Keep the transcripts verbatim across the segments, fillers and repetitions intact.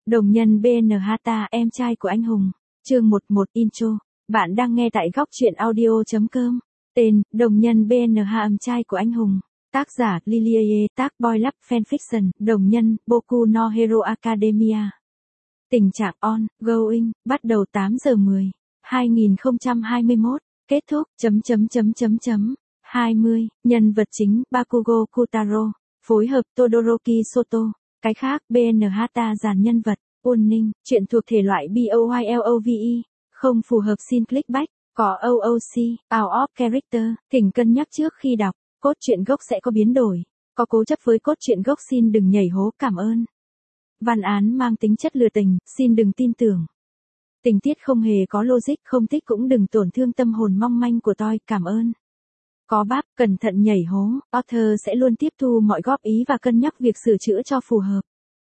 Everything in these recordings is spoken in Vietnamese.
Đồng nhân bê en Hata, em trai của anh hùng. Chương mười một Intro. Bạn đang nghe tại góc truyện audio chấm com. Tên: Đồng nhân bê en H, em trai của anh hùng. Tác giả: Lilie, tác Boy Love Fanfiction. Đồng nhân: Boku no Hero Academia. Tình trạng on, going, bắt đầu tám giờ mười, hai nghìn không trăm hai mươi mốt, kết thúc, chấm chấm chấm chấm chấm, hai mươi, nhân vật chính, Bakugo Kotaro, phối hợp, Todoroki Soto, cái khác, bê en Hata dàn nhân vật, Opening, chuyện thuộc thể loại bê o i love, không phù hợp xin click back, có o o xê, out of character, thỉnh cân nhắc trước khi đọc, cốt truyện gốc sẽ có biến đổi, có cố chấp với cốt truyện gốc xin đừng nhảy hố cảm ơn. Văn án mang tính chất lừa tình, xin đừng tin tưởng. Tình tiết không hề có logic, không thích cũng đừng tổn thương tâm hồn mong manh của tôi, cảm ơn. Có bác, cẩn thận nhảy hố, author sẽ luôn tiếp thu mọi góp ý và cân nhắc việc sửa chữa cho phù hợp.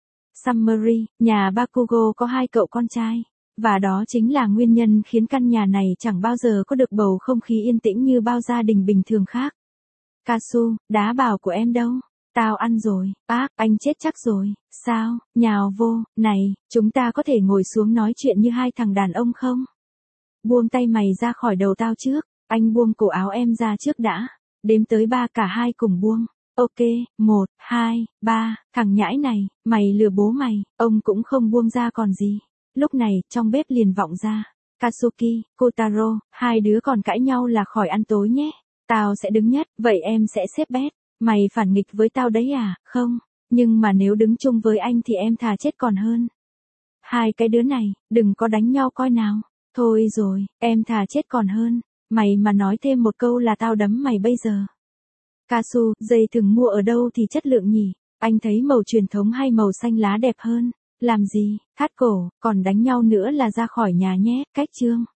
Summary, nhà Bakugo có hai cậu con trai, và đó chính là nguyên nhân khiến căn nhà này chẳng bao giờ có được bầu không khí yên tĩnh như bao gia đình bình thường khác. Kasu, đá bào của em đâu? Tao ăn rồi, bác, anh chết chắc rồi, sao, nhào vô, này, chúng ta có thể ngồi xuống nói chuyện như hai thằng đàn ông không? Buông tay mày ra khỏi đầu tao trước, anh buông cổ áo em ra trước đã, đếm tới ba cả hai cùng buông. Ok, một, hai, ba, thằng nhãi này, mày lừa bố mày, ông cũng không buông ra còn gì. Lúc này, trong bếp liền vọng ra, Katsuki, Kotaro, hai đứa còn cãi nhau là khỏi ăn tối nhé. Tao sẽ đứng nhất, vậy em sẽ xếp bét. Mày phản nghịch với tao đấy à? Không, nhưng mà nếu đứng chung với anh thì em thà chết còn hơn. Hai cái đứa này, đừng có đánh nhau coi nào. Thôi rồi, em thà chết còn hơn. Mày mà nói thêm một câu là tao đấm mày bây giờ. Kasu, dây thừng mua ở đâu thì chất lượng nhỉ? Anh thấy màu truyền thống hay màu xanh lá đẹp hơn? Làm gì, thắt cổ, còn đánh nhau nữa là ra khỏi nhà nhé, cách chương.